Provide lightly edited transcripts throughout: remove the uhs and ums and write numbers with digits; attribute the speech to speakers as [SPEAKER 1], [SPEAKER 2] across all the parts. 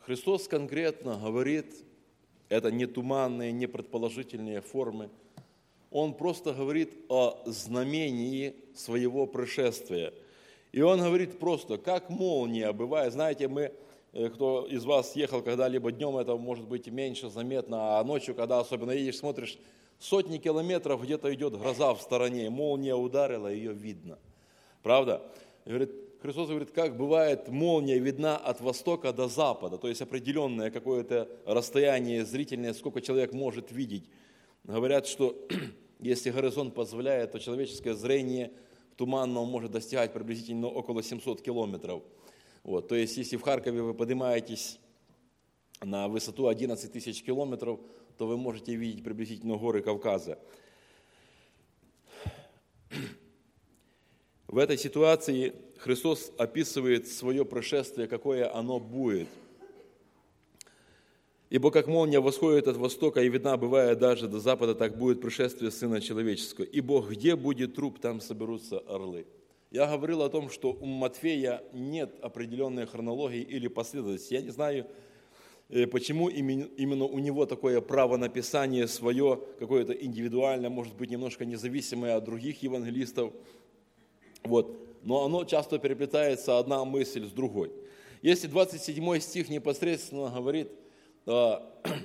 [SPEAKER 1] Христос конкретно говорит, это не туманные, не предположительные формы, Он просто говорит о знамении своего пришествия. И Он говорит просто, как молния бывает. Знаете, кто из вас ехал когда-либо днем, это может быть меньше заметно, а ночью, когда особенно едешь, смотришь, сотни километров где-то идет гроза в стороне, молния ударила, ее видно. Правда? Христос говорит, как бывает молния видна от востока до запада, то есть определенное какое-то расстояние зрительное, сколько человек может видеть. Говорят, что если горизонт позволяет, то человеческое зрение в туманном может достигать приблизительно около 700 километров. Вот, то есть, если в Харькове вы поднимаетесь на высоту 11 тысяч километров, то вы можете видеть приблизительно горы Кавказа. В этой ситуации Христос описывает свое пришествие, какое оно будет. «Ибо как молния восходит от востока и видна бывает даже до запада, так будет пришествие Сына Человеческого. Ибо где будет труп, там соберутся орлы». Я говорил о том, что у Матфея нет определенной хронологии или последовательности. Я не знаю, почему именно у него такое право написания свое, какое-то индивидуальное, может быть, немножко независимое от других евангелистов. Вот. Но оно часто переплетается одна мысль с другой. Если 27 стих непосредственно говорит о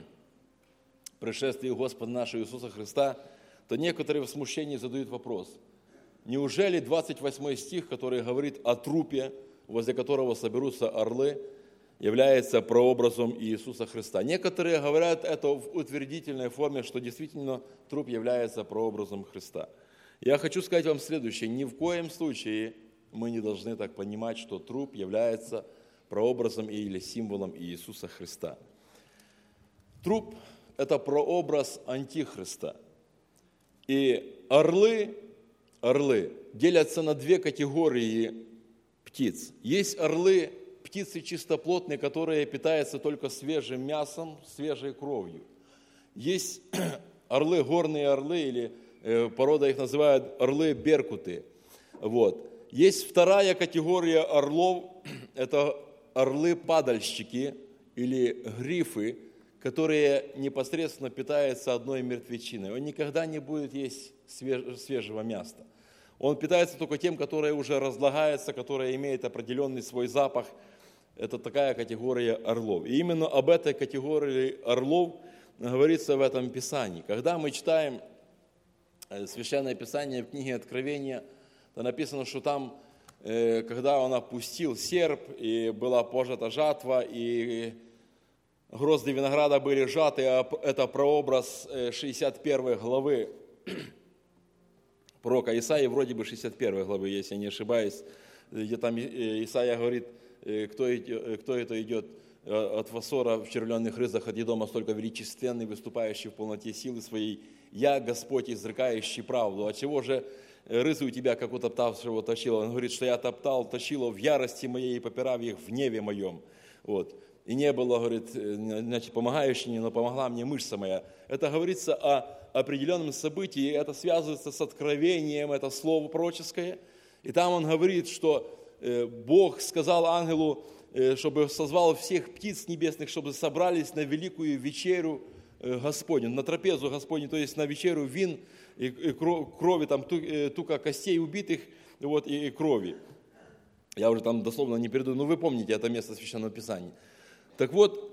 [SPEAKER 1] пришествии Господа нашего Иисуса Христа, то некоторые в смущении задают вопрос. Неужели 28 стих, который говорит о трупе, возле которого соберутся орлы, является прообразом Иисуса Христа? Некоторые говорят это в утвердительной форме, что действительно труп является прообразом Христа. Я хочу сказать вам следующее. Ни в коем случае мы не должны так понимать, что труп является прообразом или символом Иисуса Христа. Труп – это прообраз Антихриста. И орлы делятся на две категории птиц. Есть орлы, птицы чистоплотные, которые питаются только свежим мясом, свежей кровью. Есть орлы, горные орлы, или порода их называют орлы-беркуты. Вот. Есть вторая категория орлов, это орлы-падальщики или грифы, которые непосредственно питаются одной мертвечиной. Он никогда не будет есть свежего мяса. Он питается только тем, которое уже разлагается, которое имеет определенный свой запах. Это такая категория орлов. И именно об этой категории орлов говорится в этом Писании. Когда мы читаем Священное Писание в книге Откровения, то написано, что там, когда он опустил серп, и была пожата жатва, и грозди винограда были сжаты, это прообраз 61 главы пророка Исаии, вроде бы 61 главы, если я не ошибаюсь, где там Исаия говорит, кто это идет от Фасора в червленных рызах, от Едома столько величественный, выступающий в полноте силы своей, я, Господь, изрекающий правду. От чего же рызы у тебя, как у топтавшего, тащила? Он говорит, что я топтал, тащила в ярости моей и попирав их в гневе моем. Вот. И не было, говорит, значит, помогающей, но помогла мне мышца моя. Это говорится о определенном событии, это связывается с откровением, это слово пророческое. И там он говорит, что Бог сказал ангелу, чтобы созвал всех птиц небесных, чтобы собрались на великую вечерю Господню, на трапезу Господню, то есть на вечерю вин и крови, там тука костей убитых, вот, и крови. Я уже там дословно не передаю, но вы помните это место Священного Писания. Так вот,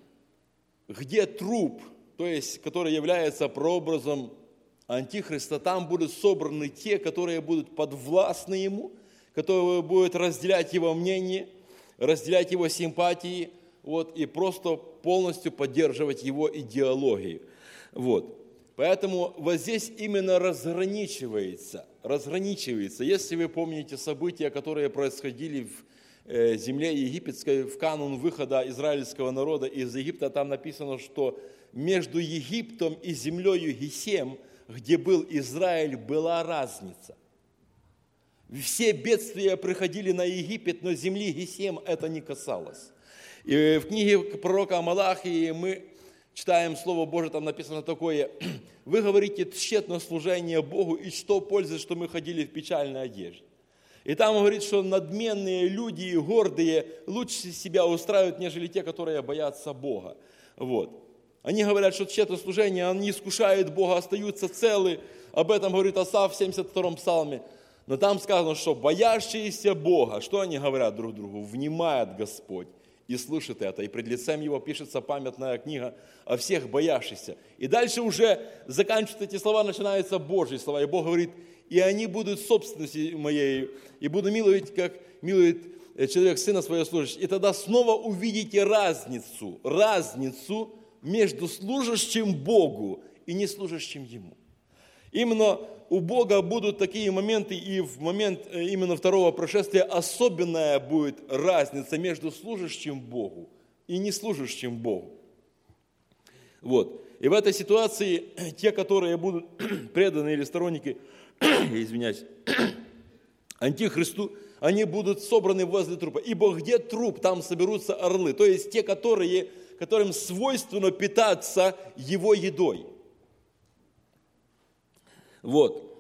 [SPEAKER 1] где труп, то есть, который является прообразом Антихриста, там будут собраны те, которые будут подвластны ему, которые будут разделять его мнение, разделять его симпатии, вот, и просто полностью поддерживать его идеологию. Вот. Поэтому вот здесь именно разграничивается. Если вы помните события, которые происходили в земле египетской, в канун выхода израильского народа из Египта, там написано, что между Египтом и землею Гесем, где был Израиль, была разница. Все бедствия приходили на Египет, но земли Гесем это не касалось. И в книге пророка Малахии мы читаем Слово Божие, там написано такое: «Вы говорите тщетно служение Богу, и что пользы, что мы ходили в печальной одежде». И там говорит, что надменные люди и гордые лучше себя устраивают, нежели те, которые боятся Бога. Вот. Они говорят, что тщетно служение, они искушают Бога, остаются целы. Об этом говорит Асаф в 72-м псалме. Но там сказано, что боящиеся Бога, что они говорят друг другу? Внимает Господь и слышит это. И пред лицем Его пишется памятная книга о всех боящихся. И дальше уже заканчиваются эти слова, начинаются Божьи слова. И Бог говорит, и они будут собственностью моей, и буду миловать, как милует человек сына своего служащего. И тогда снова увидите разницу между служащим Богу и не служащим Ему. Именно у Бога будут такие моменты, и в момент именно второго пришествия особенная будет разница между служащим Богу и не служащим Богу. Вот. И в этой ситуации те, которые будут преданы или сторонники, антихристу, они будут собраны возле трупа. Ибо где труп, там соберутся орлы. То есть те, которым свойственно питаться его едой. Вот.